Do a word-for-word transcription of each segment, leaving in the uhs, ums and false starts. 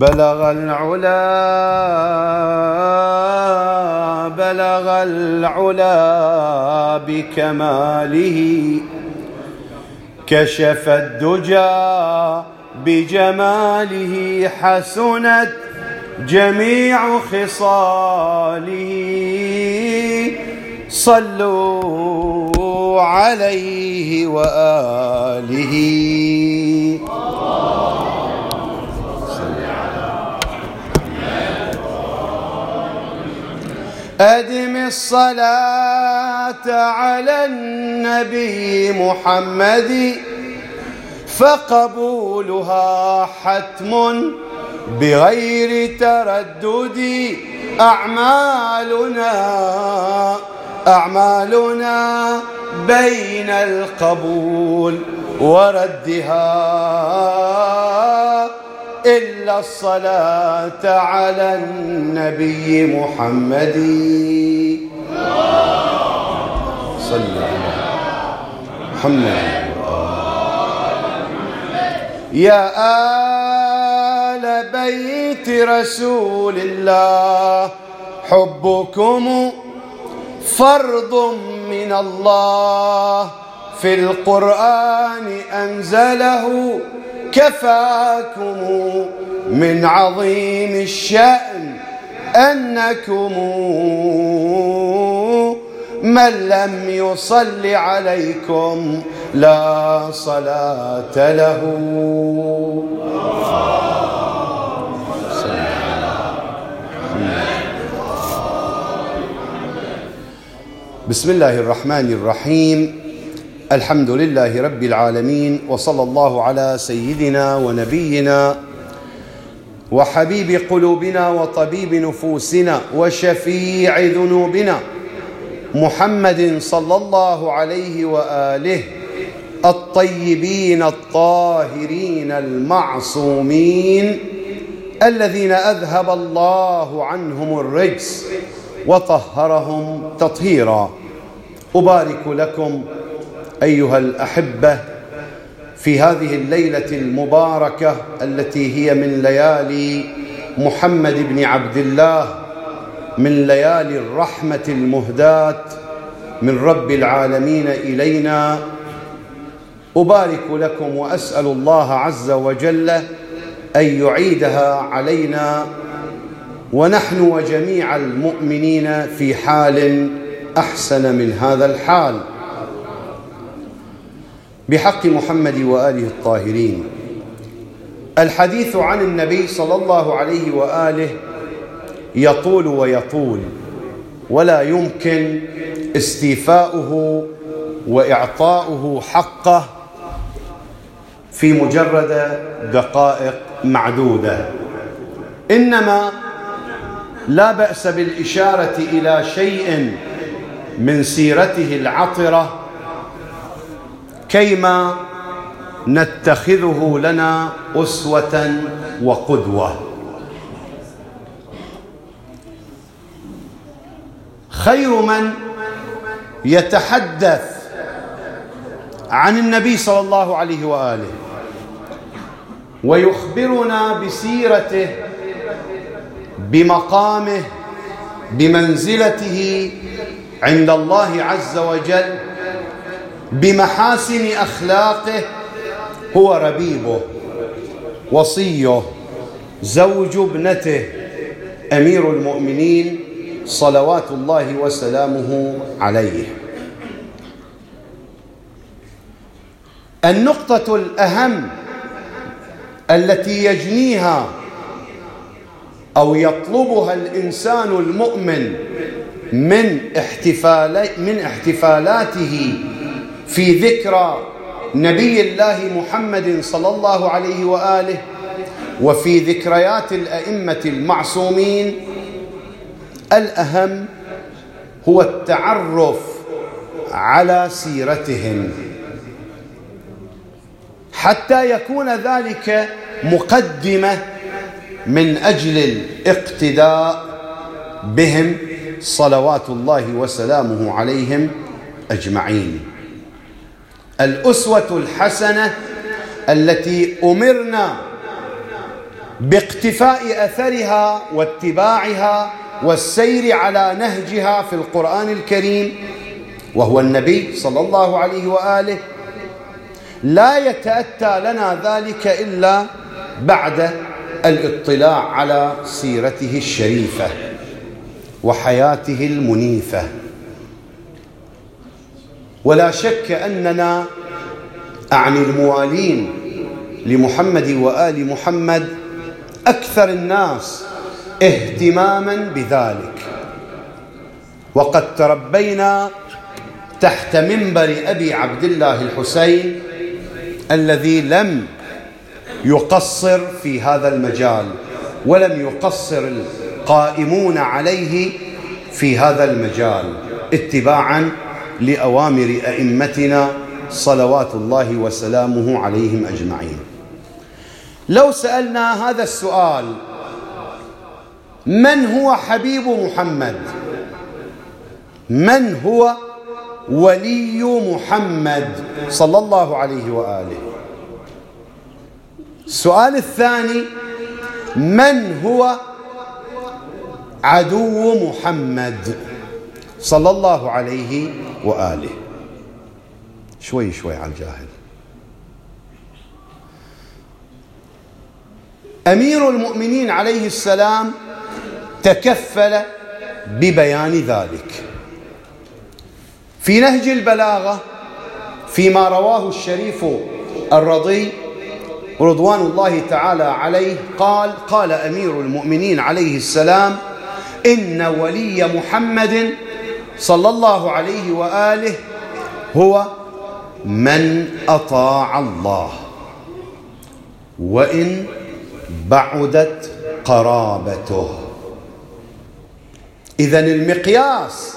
بلغ العلا بلغ العلا بكماله، كشف الدجى بجماله، حسنت جميع خصاله. صلوا عليه وآله. أدم الصلاة على النبي محمد، فقبولها حتم بغير تردد. أعمالنا أعمالنا بين القبول وردها، إلا الصلاة على النبي محمد. صلى على محمد. يا آل بيت رسول الله، حبكم فرض من الله، في القرآن أنزله، كفاكم من عظيم الشأن أنكم من لم يصل عليكم لا صلاة له. بسم الله الرحمن الرحيم. الحمد لله رب العالمين، وصلى الله على سيدنا ونبينا وحبيب قلوبنا وطبيب نفوسنا وشفيع ذنوبنا محمد صلى الله عليه وآله الطيبين الطاهرين المعصومين، الذين أذهب الله عنهم الرجس وطهرهم تطهيرا. أبارك لكم أيها الأحبة في هذه الليلة المباركة التي هي من ليالي محمد بن عبد الله، من ليالي الرحمة المهداة من رب العالمين إلينا. أبارك لكم وأسأل الله عز وجل أن يعيدها علينا ونحن وجميع المؤمنين في حال أحسن من هذا الحال، بحق محمد وآله الطاهرين. الحديث عن النبي صلى الله عليه وآله يطول ويطول، ولا يمكن استيفاؤه وإعطاؤه حقه في مجرد دقائق معدودة، إنما لا بأس بالإشارة إلى شيء من سيرته العطرة كيما نتخذه لنا أسوة وقدوة. خير من يتحدث عن النبي صلى الله عليه وآله ويخبرنا بسيرته، بمقامه، بمنزلته عند الله عز وجل، بمحاسن أخلاقه، هو ربيبه، وصيه، زوج ابنته، أمير المؤمنين صلوات الله وسلامه عليه. النقطة الأهم التي يجنيها أو يطلبها الإنسان المؤمن من احتفال من احتفالاته في ذكرى نبي الله محمد صلى الله عليه وآله وفي ذكريات الأئمة المعصومين، الأهم هو التعرف على سيرتهم، حتى يكون ذلك مقدمة من أجل الاقتداء بهم صلوات الله وسلامه عليهم أجمعين. الأسوة الحسنة التي أمرنا باقتفاء أثرها واتباعها والسير على نهجها في القرآن الكريم، وهو النبي صلى الله عليه وآله، لا يتأتى لنا ذلك إلا بعد الاطلاع على سيرته الشريفة وحياته المنيفة. ولا شك أننا أعني الموالين لمحمد وآل محمد أكثر الناس اهتماما بذلك، وقد تربينا تحت منبر أبي عبد الله الحسين الذي لم يقصر في هذا المجال، ولم يقصر القائمون عليه في هذا المجال اتباعا لأوامر أئمتنا صلوات الله وسلامه عليهم أجمعين. لو سألنا هذا السؤال: من هو حبيب محمد؟ من هو ولي محمد صلى الله عليه وآله؟ السؤال الثاني: من هو عدو محمد صلى الله عليه وآله؟ شوي شوي على الجاهل. أمير المؤمنين عليه السلام تكفل ببيان ذلك في نهج البلاغة فيما رواه الشريف الرضي رضوان الله تعالى عليه قال: قال أمير المؤمنين عليه السلام: إن ولي محمد صلى الله عليه وآله هو من أطاع الله وإن بعدت قرابته. إذن المقياس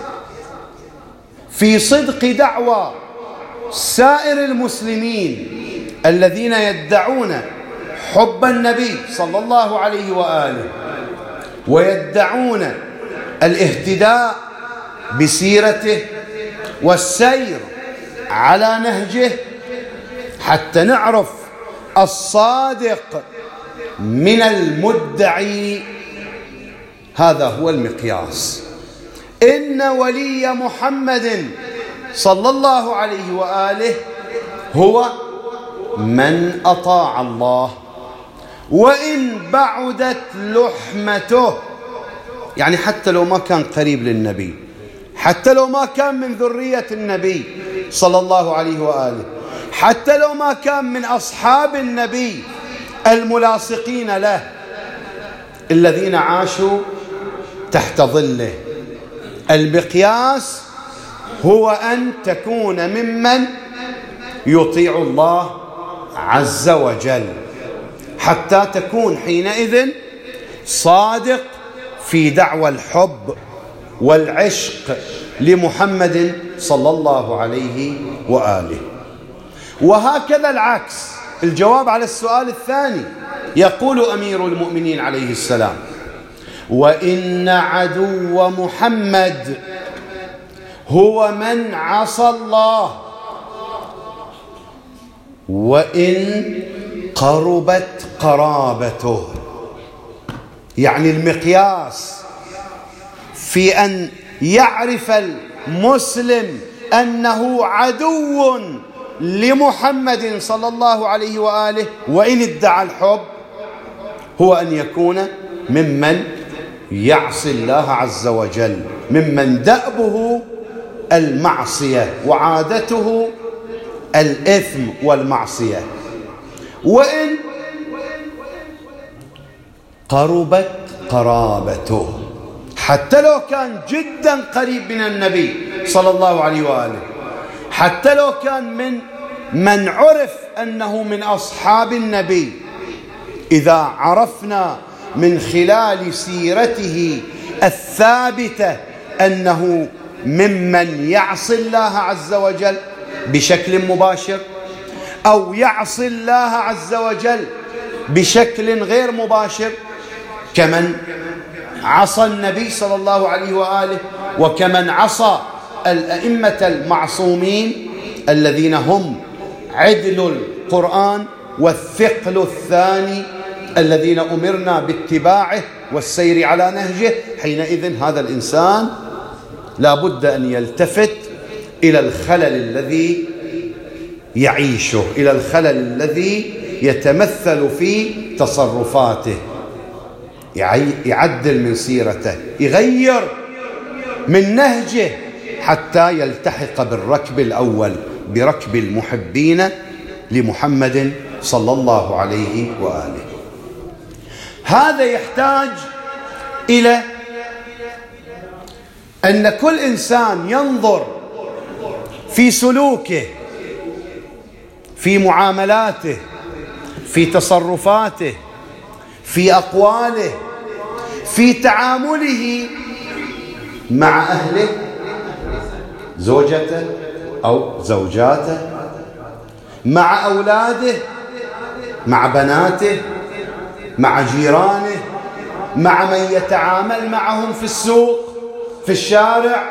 في صدق دعوى سائر المسلمين الذين يدعون حب النبي صلى الله عليه وآله ويدعون الاهتداء بسيرته والسير على نهجه، حتى نعرف الصادق من المدعي. هذا هو المقياس. إن ولي محمد صلى الله عليه وآله هو من أطاع الله وإن بعدت لحمته، يعني حتى لو ما كان قريب للنبي، حتى لو ما كان من ذرية النبي صلى الله عليه وآله، حتى لو ما كان من أصحاب النبي الملاصقين له الذين عاشوا تحت ظله. المقياس هو أن تكون ممن يطيع الله عز وجل، حتى تكون حينئذ صادق في دعوى الحب والعشق لمحمد صلى الله عليه وآله. وهكذا العكس. الجواب على السؤال الثاني: يقول أمير المؤمنين عليه السلام: وإن عدو محمد هو من عصى الله وإن قربت قرابته. يعني المقياس في أن يعرف المسلم أنه عدو لمحمد صلى الله عليه وآله وإن ادعى الحب هو أن يكون ممن يعصي الله عز وجل، ممن دأبه المعصية وعادته الإثم والمعصية، وإن قربت قرابته، حتى لو كان جدا قريب من النبي صلى الله عليه وآله، حتى لو كان من من عرف أنه من أصحاب النبي. إذا عرفنا من خلال سيرته الثابتة أنه ممن يعصي الله عز وجل بشكل مباشر أو يعصي الله عز وجل بشكل غير مباشر، كمن عصى النبي صلى الله عليه وآله وكمن عصى الأئمة المعصومين الذين هم عدل القرآن والثقل الثاني الذين أمرنا باتباعه والسير على نهجه، حينئذ هذا الإنسان لا بد أن يلتفت إلى الخلل الذي يعيشه، إلى الخلل الذي يتمثل في تصرفاته، يعدل من سيرته، يغير من نهجه حتى يلتحق بالركب الأول، بركب المحبين لمحمد صلى الله عليه وآله. هذا يحتاج إلى أن كل إنسان ينظر في سلوكه، في معاملاته، في تصرفاته، في أقواله، في تعامله مع أهله، زوجته أو زوجاته، مع أولاده، مع بناته، مع جيرانه، مع من يتعامل معهم في السوق، في الشارع،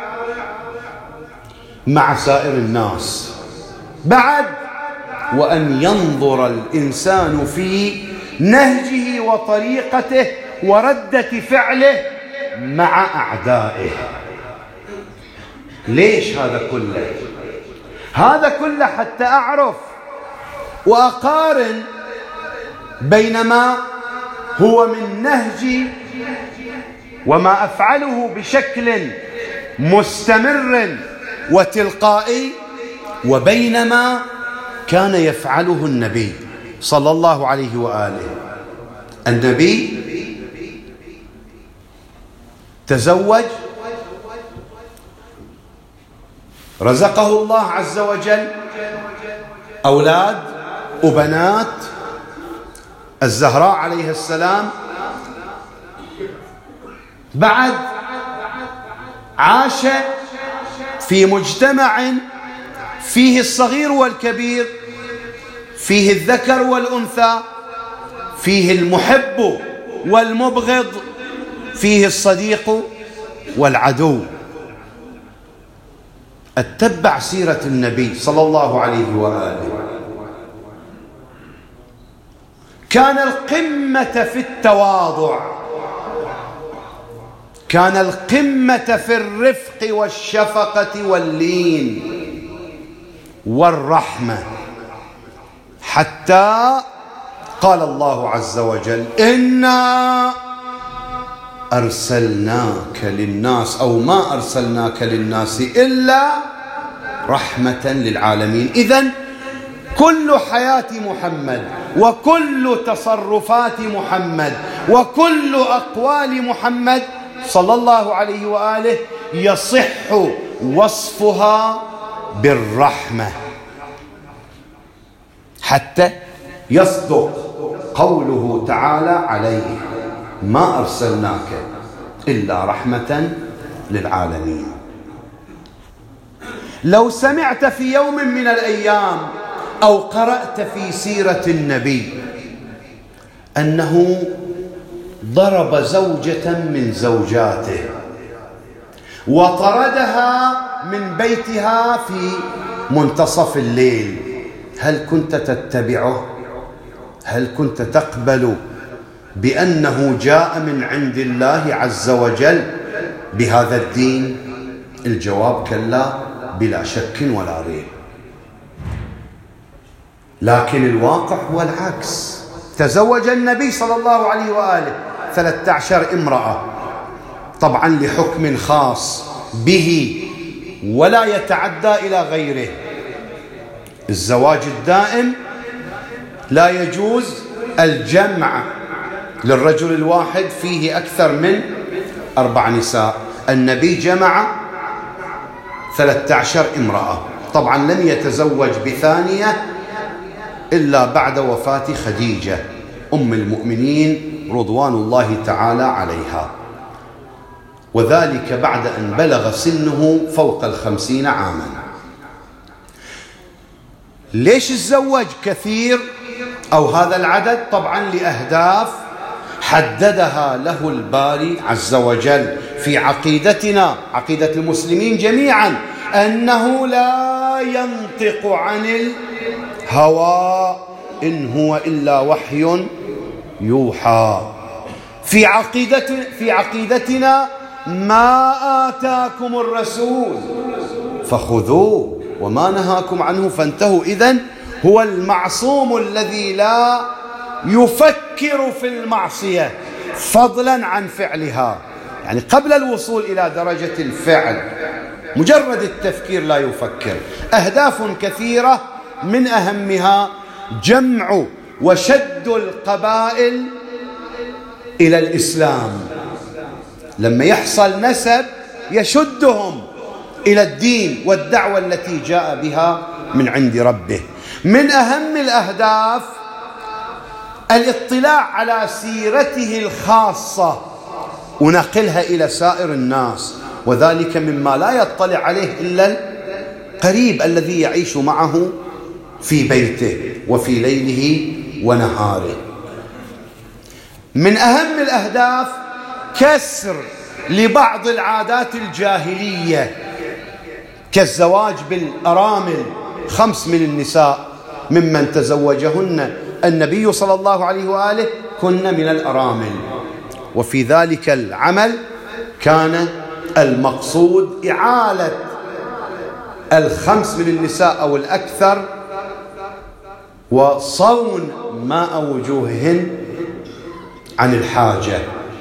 مع سائر الناس. بعد وأن ينظر الإنسان في نهجه وطريقته وردة فعله مع أعدائه. ليش هذا كله؟ هذا كله حتى أعرف وأقارن بين ما هو من نهجي وما أفعله بشكل مستمر وتلقائي، وبين ما كان يفعله النبي صلى الله عليه وآله. النبي تزوج، رزقه الله عز وجل أولاد وبنات، الزهراء عليه السلام. بعد عاش في مجتمع فيه الصغير والكبير، فيه الذكر والأنثى، فيه المحب والمبغض، فيه الصديق والعدو. اتبع سيرة النبي صلى الله عليه وآله. كان القمة في التواضع، كان القمة في الرفق والشفقة واللين والرحمة، حتى قال الله عز وجل: إنا أرسلناك للناس، أو ما أرسلناك للناس إلا رحمة للعالمين. إذن كل حياة محمد وكل تصرفات محمد وكل أقوال محمد صلى الله عليه وآله يصح وصفها بالرحمة، حتى يصدق قوله تعالى عليه: ما أرسلناك إلا رحمة للعالمين. لو سمعت في يوم من الأيام أو قرأت في سيرة النبي أنه ضرب زوجة من زوجاته وطردها من بيتها في منتصف الليل، هل كنت تتبعه؟ هل كنت تقبل بأنه جاء من عند الله عز وجل بهذا الدين؟ الجواب كلا، بلا شك ولا ريب. لكن الواقع هو العكس. تزوج النبي صلى الله عليه وآله ثلاثة عشر امرأة، طبعا لحكم خاص به ولا يتعدى إلى غيره. الزواج الدائم لا يجوز الجمع للرجل الواحد فيه أكثر من أربع نساء. النبي جمع ثلاثة عشر امرأة، طبعا لم يتزوج بثانية إلا بعد وفاة خديجة أم المؤمنين رضوان الله تعالى عليها، وذلك بعد أن بلغ سنه فوق الخمسين عاما. ليش تزوج كثير أو هذا العدد؟ طبعا لأهداف حددها له الباري عز وجل في عقيدتنا، عقيدة المسلمين جميعا، أنه لا ينطق عن الهوى إن هو إلا وحي يوحى. في عقيدة في عقيدتنا ما آتاكم الرسول فخذوه وما نهاكم عنه فانتهوا. إذن هو المعصوم الذي لا يفكر في المعصية فضلا عن فعلها، يعني قبل الوصول إلى درجة الفعل مجرد التفكير لا يفكر. أهداف كثيرة من أهمها جمع وشد القبائل إلى الإسلام. لما يحصل نسب يشدهم إلى الدين والدعوة التي جاء بها من عند ربه. من أهم الأهداف الاطلاع على سيرته الخاصة ونقلها إلى سائر الناس، وذلك مما لا يطلع عليه إلا القريب الذي يعيش معه في بيته وفي ليله ونهاره. من أهم الأهداف كسر لبعض العادات الجاهلية كالزواج بالأرامل، خمس من النساء ممن تزوجهن النبي صلى الله عليه وآله كن من الأرامل. وفي ذلك العمل كان المقصود إعالة الخمس من النساء أو الأكثر وصون ماء وجوههن عن الحاجة.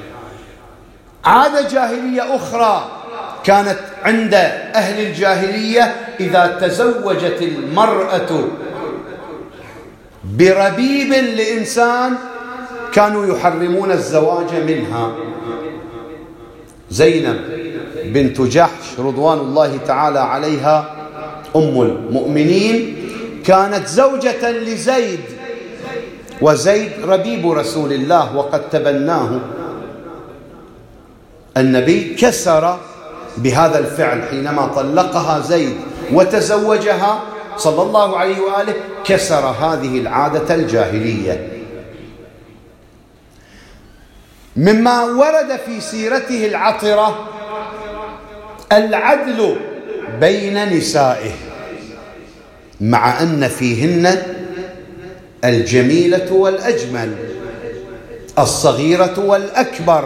عادة جاهلية أخرى كانت عند أهل الجاهلية إذا تزوجت المرأة بربيب لإنسان كانوا يحرمون الزواج منها. زينب بنت جحش رضوان الله تعالى عليها أم المؤمنين كانت زوجة لزيد، وزيد ربيب رسول الله وقد تبناه النبي. كسر بهذا الفعل حينما طلقها زيد وتزوجها صلى الله عليه وآله، كسر هذه العادة الجاهلية. مما ورد في سيرته العطرة العدل بين نسائه، مع أن فيهن الجميلة والأجمل، الصغيرة والأكبر،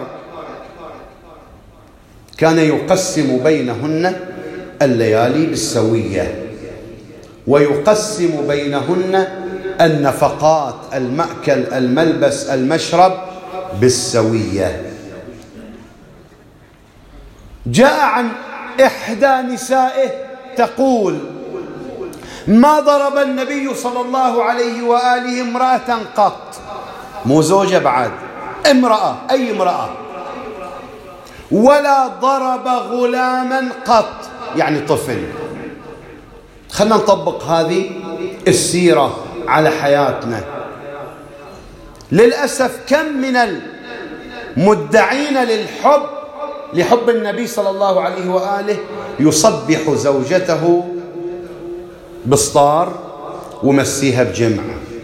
كان يقسم بينهن الليالي بالسوية، ويقسم بينهن النفقات، المأكل، الملبس، المشرب بالسوية. جاء عن إحدى نسائه تقول: ما ضرب النبي صلى الله عليه وآله امرأة قط، مو زوجة بعد، امرأة، أي امرأة، ولا ضرب غلاما قط، يعني طفل. خلنا نطبق هذه السيرة على حياتنا. للأسف كم من المدعين للحب لحب النبي صلى الله عليه وآله يصبح زوجته بسطار ومسيها بجمع،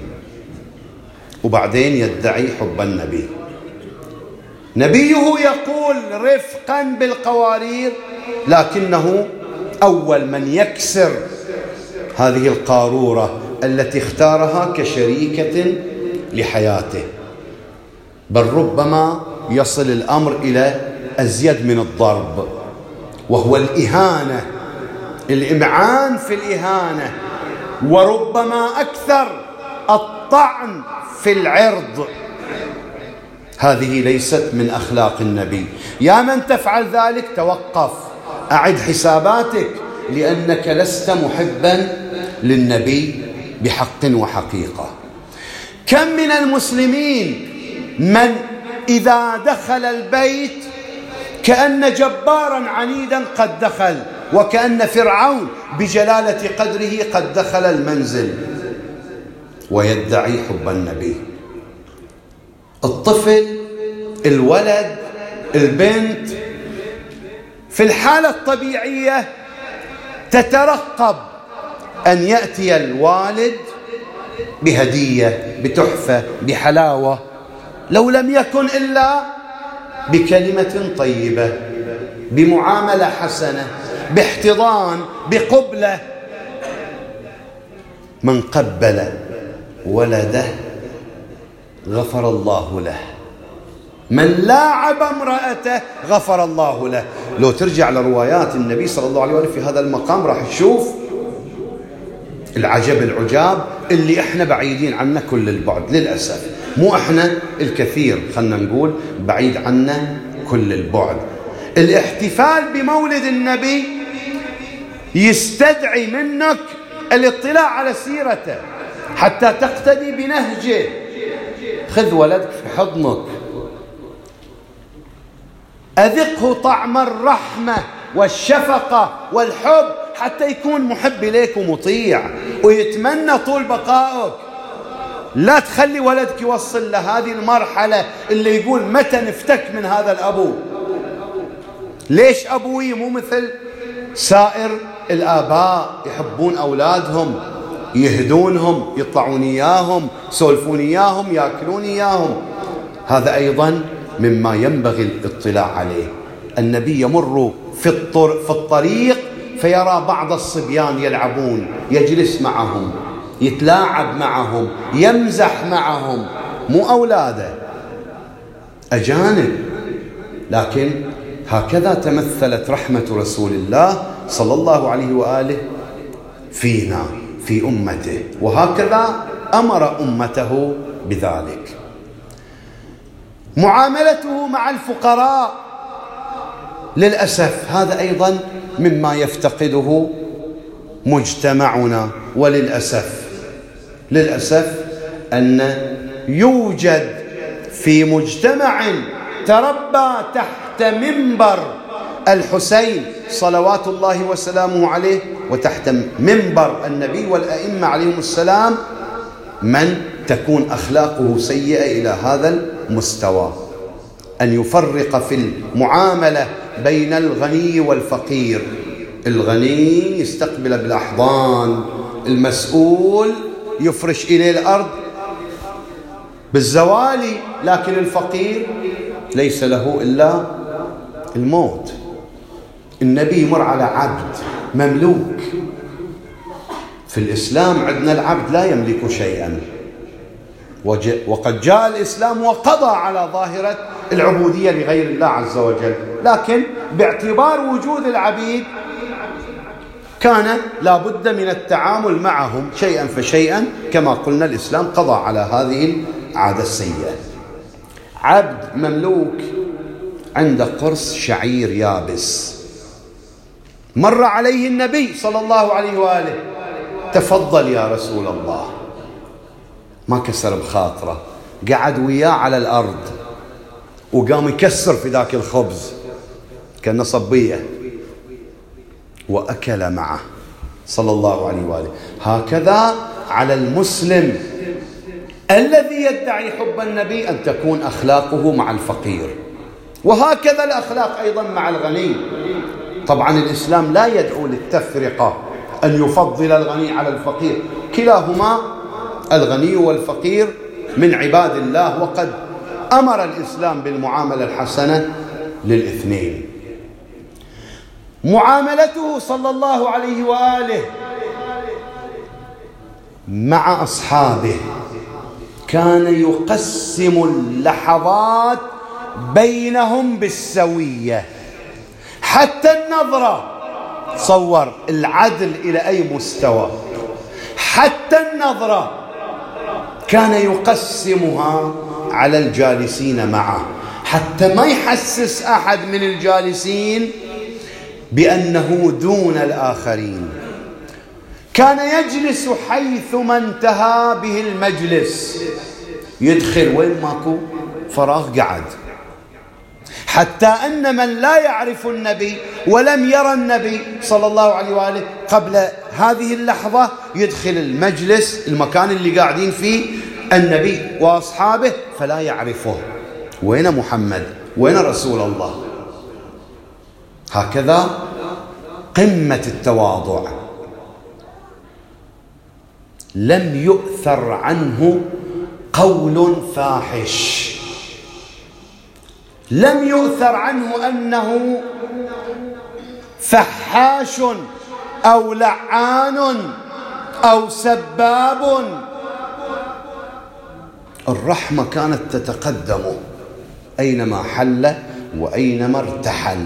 وبعدين يدعي حب النبي. نبيه يقول رفقا بالقوارير، لكنه أول من يكسر هذه القارورة التي اختارها كشريكة لحياته، بل ربما يصل الأمر إلى أزيد من الضرب، وهو الإهانة، الإمعان في الإهانة، وربما أكثر الطعن في العرض. هذه ليست من أخلاق النبي. يا من تفعل ذلك توقف، أعد حساباتك، لأنك لست محبا للنبي بحق وحقيقة. كم من المسلمين من إذا دخل البيت كأن جبارا عنيدا قد دخل، وكأن فرعون بجلالة قدره قد دخل المنزل، ويدعي حب النبي. الطفل، الولد، البنت في الحالة الطبيعية تترقب أن يأتي الوالد بهدية، بتحفة، بحلاوة، لو لم يكن إلا بكلمة طيبة، بمعاملة حسنة، باحتضان، بقبلة. من قبل ولده غفر الله له، من لاعب امرأته غفر الله له. لو ترجع لروايات النبي صلى الله عليه وسلم في هذا المقام راح تشوف العجب العجاب اللي احنا بعيدين عنه كل البعد للأسف. مو احنا الكثير، خلنا نقول بعيد عنا كل البعد. الاحتفال بمولد النبي يستدعي منك الاطلاع على سيرته حتى تقتدي بنهجه. خذ ولدك في حضنك، أذقه طعم الرحمة والشفقة والحب حتى يكون محب إليك ومطيع ويتمنى طول بقائك. لا تخلي ولدك يوصل لهذه المرحلة اللي يقول متى نفتك من هذا الأبو. ليش أبوي مو مثل سائر الآباء يحبون أولادهم، يهدونهم، يطلعون إياهم، يسولفون إياهم، يأكلون إياهم؟ هذا أيضا مما ينبغي الاطلاع عليه. النبي يمر في الطريق فيرى بعض الصبيان يلعبون، يجلس معهم، يتلاعب معهم، يمزح معهم، مو أولاده، أجانب. لكن هكذا تمثلت رحمة رسول الله صلى الله عليه وآله فينا في أمته، وهكذا أمر أمته بذلك. معاملته مع الفقراء للأسف هذا أيضا مما يفتقده مجتمعنا. وللأسف للأسف أن يوجد في مجتمع تربى تحت منبر الحسين صلوات الله وسلامه عليه وتحت منبر النبي والأئمة عليهم السلام من تكون أخلاقه سيئة إلى هذا المستوى، أن يفرق في المعاملة بين الغني والفقير. الغني يستقبل بالأحضان، المسؤول يفرش إليه الأرض بالزوالي، لكن الفقير ليس له إلا الموت. النبي يمر على عبد مملوك. في الإسلام عندنا العبد لا يملك شيئا، وقد جاء الإسلام وقضى على ظاهرة العبودية لغير الله عز وجل، لكن باعتبار وجود العبيد كان لا بد من التعامل معهم شيئا فشيئا. كما قلنا الإسلام قضى على هذه العادة السيئة. عبد مملوك عنده قرص شعير يابس، مر عليه النبي صلى الله عليه وآله، تفضل يا رسول الله. ما كسر بخاطره، قعد وياه على الأرض وقام يكسر في ذاك الخبز كأنه صبية وأكل معه صلى الله عليه وآله. هكذا على المسلم الذي يدعي حب النبي أن تكون أخلاقه مع الفقير، وهكذا الأخلاق أيضا مع الغني. طبعا الإسلام لا يدعو للتفرقة أن يفضل الغني على الفقير، كلاهما الغني والفقير من عباد الله، وقد أمر الإسلام بالمعاملة الحسنة للاثنين. معاملته صلى الله عليه وآله مع أصحابه كان يقسم اللحظات بينهم بالسوية، حتى النظرة. تصور العدل إلى أي مستوى، حتى النظرة كان يقسمها على الجالسين معه، حتى ما يحسس أحد من الجالسين بأنه دون الآخرين. كان يجلس حيثما انتهى به المجلس، يدخل وين ماكو فراغ قعد، حتى أن من لا يعرف النبي ولم يرى النبي صلى الله عليه وآله قبل هذه اللحظة يدخل المجلس المكان اللي قاعدين فيه النبي وأصحابه فلا يعرفه، وين محمد، وين رسول الله. هكذا قمة التواضع. لم يؤثر عنه قول فاحش، لم يؤثر عنه أنه فحاش أو لعان أو سباب. الرحمة كانت تتقدمه أينما حل وأينما ارتحل.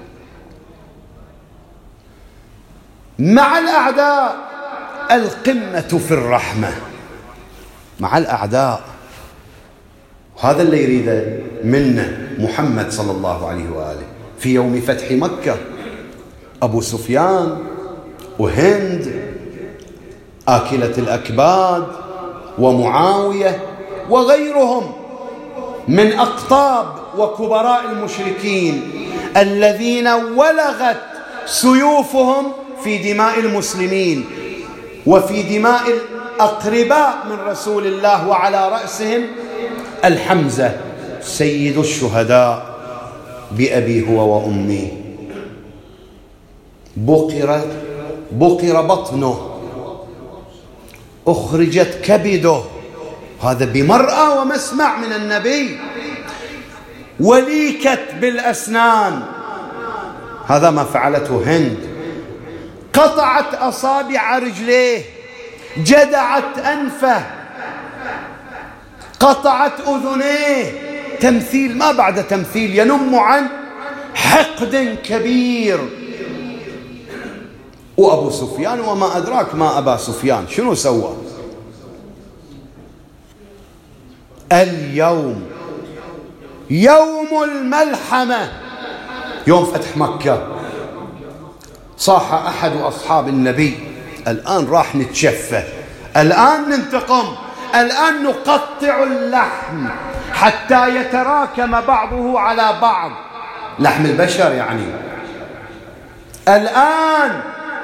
مع الأعداء القمة في الرحمة، مع الأعداء. هذا اللي يريده منا محمد صلى الله عليه وآله في يوم فتح مكة. أبو سفيان وهند آكلة الأكباد ومعاوية وغيرهم من أقطاب وكبراء المشركين الذين ولغت سيوفهم في دماء المسلمين وفي دماء الأقرباء من رسول الله، وعلى رأسهم الحمزة سيد الشهداء بأبي هو وأمي. بقر بقر بطنه، أخرجت كبده، هذا بمرأى ومسمع من النبي. وليكت بالأسنان، هذا ما فعلته هند. قطعت أصابع رجليه، جدعت أنفه، قطعت أذنيه. تمثيل ما بعد تمثيل، ينم عن حقد كبير. وأبو سفيان وما أدراك ما أبا سفيان شنو سوى؟ اليوم يوم الملحمة، يوم فتح مكة، صاح أحد أصحاب النبي: الآن راح نتشفى، الآن ننتقم، الآن نقطع اللحم حتى يتراكم بعضه على بعض، لحم البشر يعني. الآن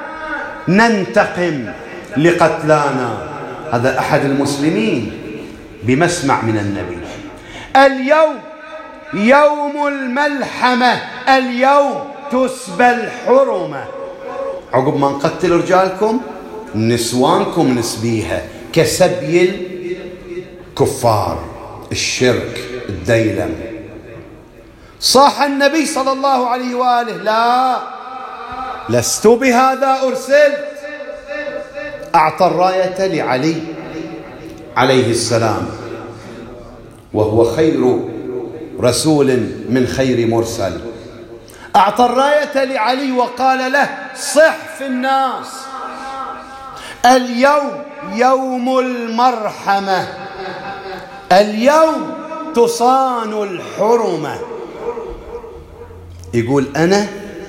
ننتقم لقتلانا. هذا أحد المسلمين بمسمع من النبي. اليوم يوم الملحمة، اليوم تسبى الحرمة. عقب ما نقتل رجالكم نسوانكم نسبيها كسبي الكفار، الشرك، الديلم. صاح النبي صلى الله عليه وآله: لا، لست بهذا أرسلت. أعطى الراية لعلي عليه السلام، وهو خير رسول من خير مرسل. أعطى الراية لعلي وقال له: صح في الناس، اليوم يوم المرحمة، اليوم تصان الحرمة. يقول: أنا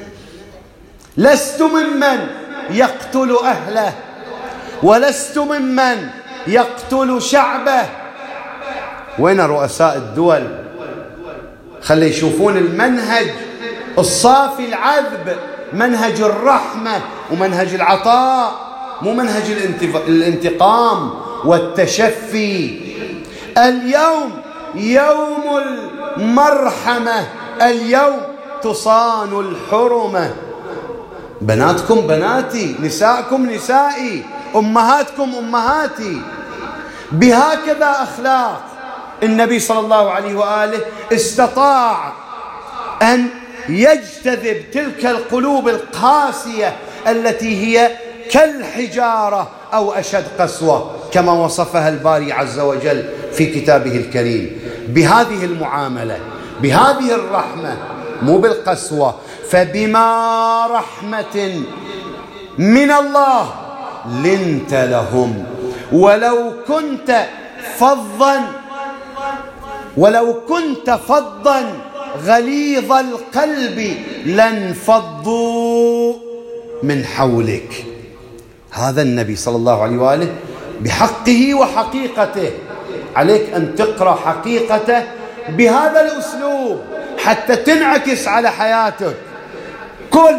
لست ممن يقتل أهله، ولست ممن يقتل شعبه. وين رؤساء الدول؟ خلي يشوفون المنهج الصافي العذب، منهج الرحمة ومنهج العطاء، مو منهج الانتقام والتشفي. اليوم يوم المرحمة، اليوم تصان الحرمة. بناتكم بناتي، نساءكم نسائي، أمهاتكم أمهاتي. بهكذا أخلاق النبي صلى الله عليه وآله استطاع أن يجتذب تلك القلوب القاسية التي هي كالحجارة أو أشد قسوة، كما وصفها الباري عز وجل في كتابه الكريم، بهذه المعاملة، بهذه الرحمة، مو بالقسوة. فبما رحمة من الله لنت لهم، ولو كنت فظا ولو كنت فظا غليظ القلب لانفضوا من حولك. هذا النبي صلى الله عليه وآله بحقه وحقيقته. عليك أن تقرأ حقيقته بهذا الأسلوب حتى تنعكس على حياتك. كل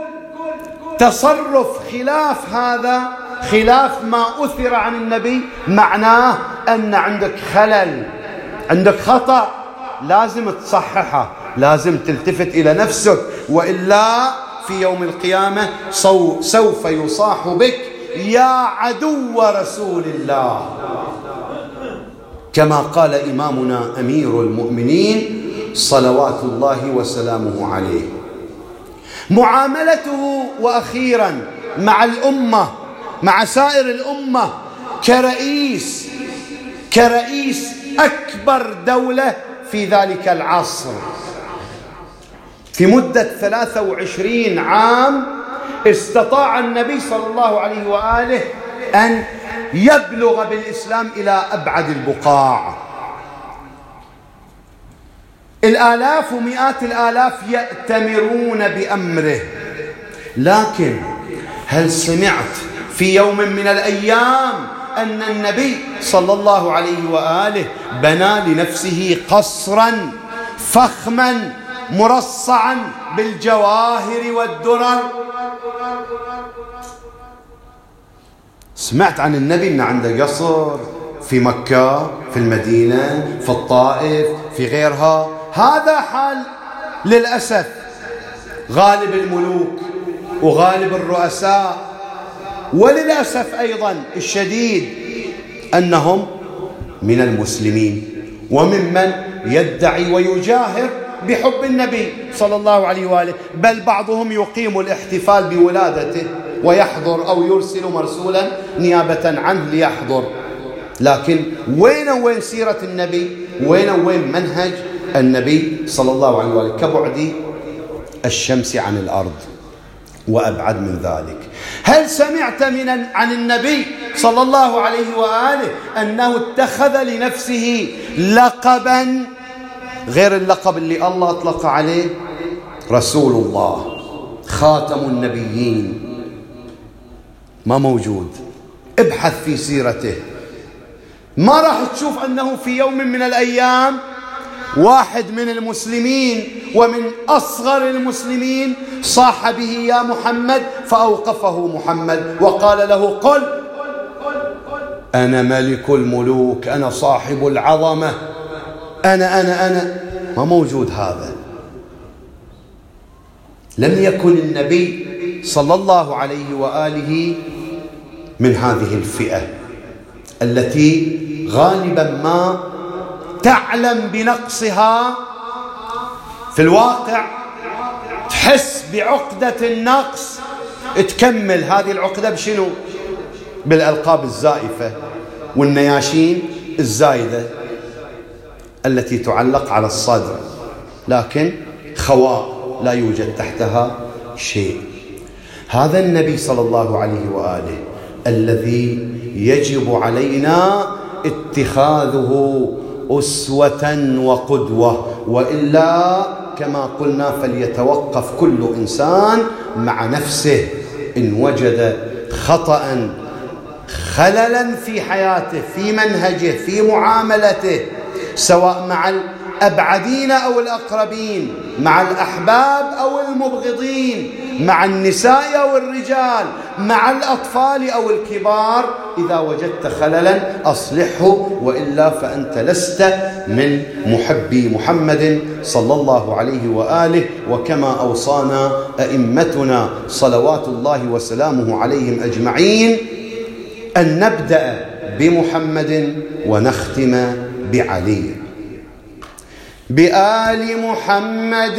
تصرف خلاف هذا، خلاف ما أثر عن النبي، معناه أن عندك خلل، عندك خطأ، لازم تصححه، لازم تلتفت إلى نفسك، وإلا في يوم القيامة سوف يصاح بك: يا عدو رسول الله. كما قال إمامنا أمير المؤمنين صلوات الله وسلامه عليه. معاملته وأخيرا مع الأمة، مع سائر الأمة، كرئيس كرئيس أكبر دولة في ذلك العصر. في مدة ثلاثة وعشرين عام استطاع النبي صلى الله عليه وآله أن يبلغ بالإسلام إلى أبعد البقاع. الآلاف ومئات الآلاف يأتمرون بأمره. لكن هل سمعت في يوم من الأيام أن النبي صلى الله عليه وآله بنى لنفسه قصرا فخما مرصعا بالجواهر والدرر؟ سمعت عن النبي أن عنده قصر في مكة، في المدينة، في الطائف، في غيرها؟ هذا حال للأسف غالب الملوك وغالب الرؤساء، وللأسف أيضا الشديد أنهم من المسلمين وممن يدعي ويجاهر بحب النبي صلى الله عليه وآله، بل بعضهم يقيم الاحتفال بولادته ويحضر أو يرسل مرسولا نيابة عنه ليحضر. لكن وين وين سيرة النبي؟ وين وين منهج النبي صلى الله عليه وآله؟ كبعد الشمس عن الأرض وأبعد من ذلك. هل سمعت من عن النبي صلى الله عليه وآله أنه اتخذ لنفسه لقبا غير اللقب اللي الله أطلق عليه؟ رسول الله، خاتم النبيين. ما موجود. ابحث في سيرته، ما راح تشوف أنه في يوم من الأيام واحد من المسلمين ومن أصغر المسلمين صاح به يا محمد، فأوقفه محمد وقال له: قل أنا ملك الملوك، أنا صاحب العظمة، أنا أنا أنا ما موجود هذا. لم يكن النبي صلى الله عليه وآله من هذه الفئة التي غالبا ما تعلم بنقصها، في الواقع تحس بعقدة النقص، تكمل هذه العقدة بشنو؟ بالألقاب الزائفة والنياشين الزايدة التي تعلق على الصدر، لكن خواء لا يوجد تحتها شيء. هذا النبي صلى الله عليه وآله الذي يجب علينا اتخاذه أسوة وقدوة، وإلا كما قلنا فليتوقف كل إنسان مع نفسه. إن وجد خطأ خللا في حياته، في منهجه، في معاملته، سواء مع الأبعدين أو الأقربين، مع الأحباب أو المبغضين، مع النساء أو الرجال، مع الأطفال أو الكبار، إذا وجدت خللا أصلحه، وإلا فأنت لست من محبي محمد صلى الله عليه وآله. وكما أوصانا أئمتنا صلوات الله وسلامه عليهم أجمعين أن نبدأ بمحمد ونختم بعلي. بآل محمد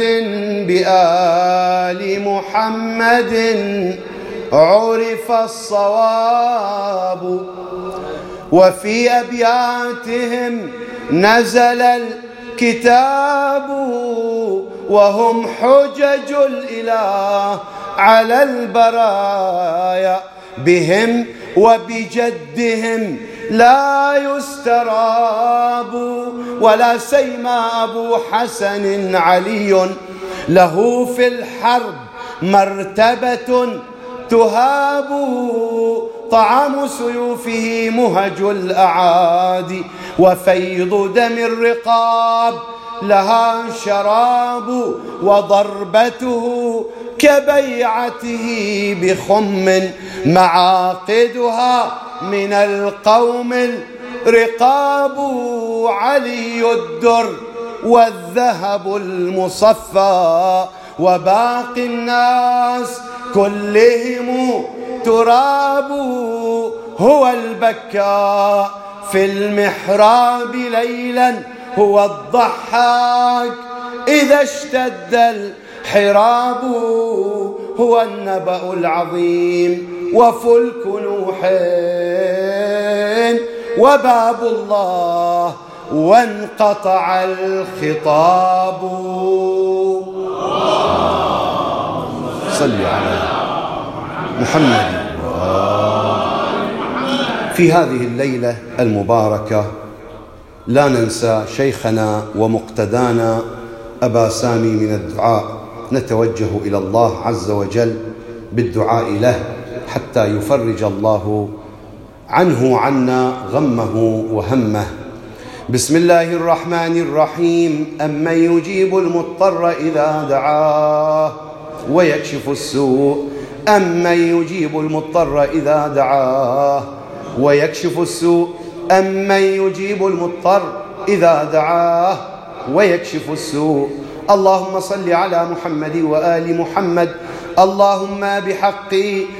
بآل محمد عرف الصواب، وفي أبياتهم نزل الكتاب، وهم حجج الإله على البرايا، بهم وبجدهم لا يستراب. ولا سيما أبو حسن علي له في الحرب مرتبة تهاب، طعام سيوفه مهج الأعادي، وفيض دم الرقاب لها شراب، وضربته كبيعته بخم معاقدها من القوم الرقاب. علي الدر والذهب المصفى، وباقي الناس كلهم تراب. هو البكاء في المحراب ليلا، هو الضحاك إذا اشتد الحراب. هو النبأ العظيم وفلك نوح، وباب الله وانقطع الخطاب. صل على محمد. في هذه الليلة المباركة لا ننسى شيخنا ومقتدانا أبا سامي من الدعاء، نتوجه إلى الله عز وجل بالدعاء له حتى يفرج الله عنه وعنا غمه وهمه. بسم الله الرحمن الرحيم. أمن يجيب المضطر إذا دعاه ويكشف السوء أمن يجيب المضطر إذا دعاه ويكشف السوء أمن يجيب المضطر إذا دعاه ويكشف السوء. اللهم صل على محمد وآل محمد. اللهم بحق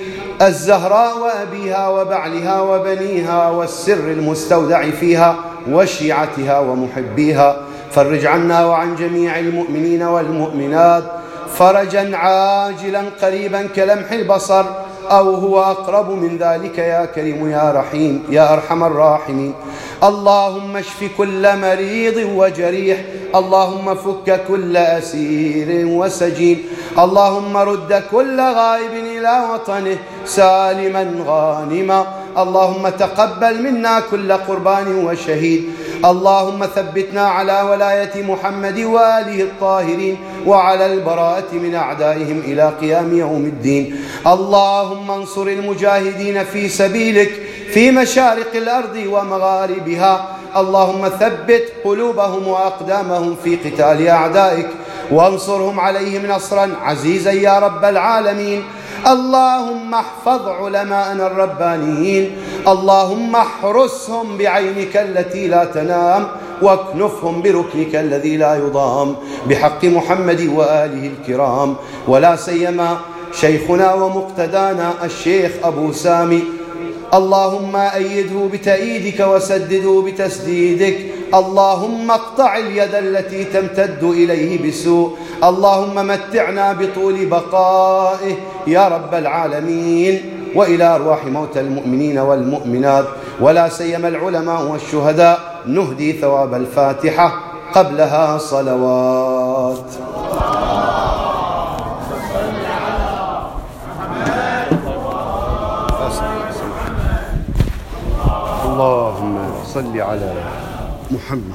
الزهراء وأبيها وبعلها وبنيها والسر المستودع فيها وشيعتها ومحبيها فرج عنا وعن جميع المؤمنين والمؤمنات فرجا عاجلا قريبا كلمح البصر أو هو أقرب من ذلك يا كريم يا رحيم يا أرحم الراحمين. اللهم اشف كل مريض وجريح. اللهم فك كل أسير وسجين. اللهم رد كل غائب إلى وطنه سالما غانما. اللهم تقبل منا كل قربان وشهيد. اللهم ثبتنا على ولاية محمد وآله الطاهرين وعلى البراءة من أعدائهم إلى قيام يوم الدين. اللهم انصر المجاهدين في سبيلك في مشارق الأرض ومغاربها. اللهم ثبت قلوبهم وأقدامهم في قتال أعدائك وانصرهم عليهم نصرا عزيزا يا رب العالمين. اللهم احفظ علماءنا الربانيين. اللهم احرسهم بعينك التي لا تنام واكنفهم بركنك الذي لا يضام بحق محمد وآله الكرام، ولا سيما شيخنا ومقتدانا الشيخ أبو سامي. اللهم أيده بتأييدك وسدده بتسديدك. اللهم اقطع اليد التي تمتد إليه بسوء. اللهم متعنا بطول بقائه يا رب العالمين. وإلى أرواح موتى المؤمنين والمؤمنات ولا سيما العلماء والشهداء نهدي ثواب الفاتحة قبلها صلوات. اللهم صل على محمد.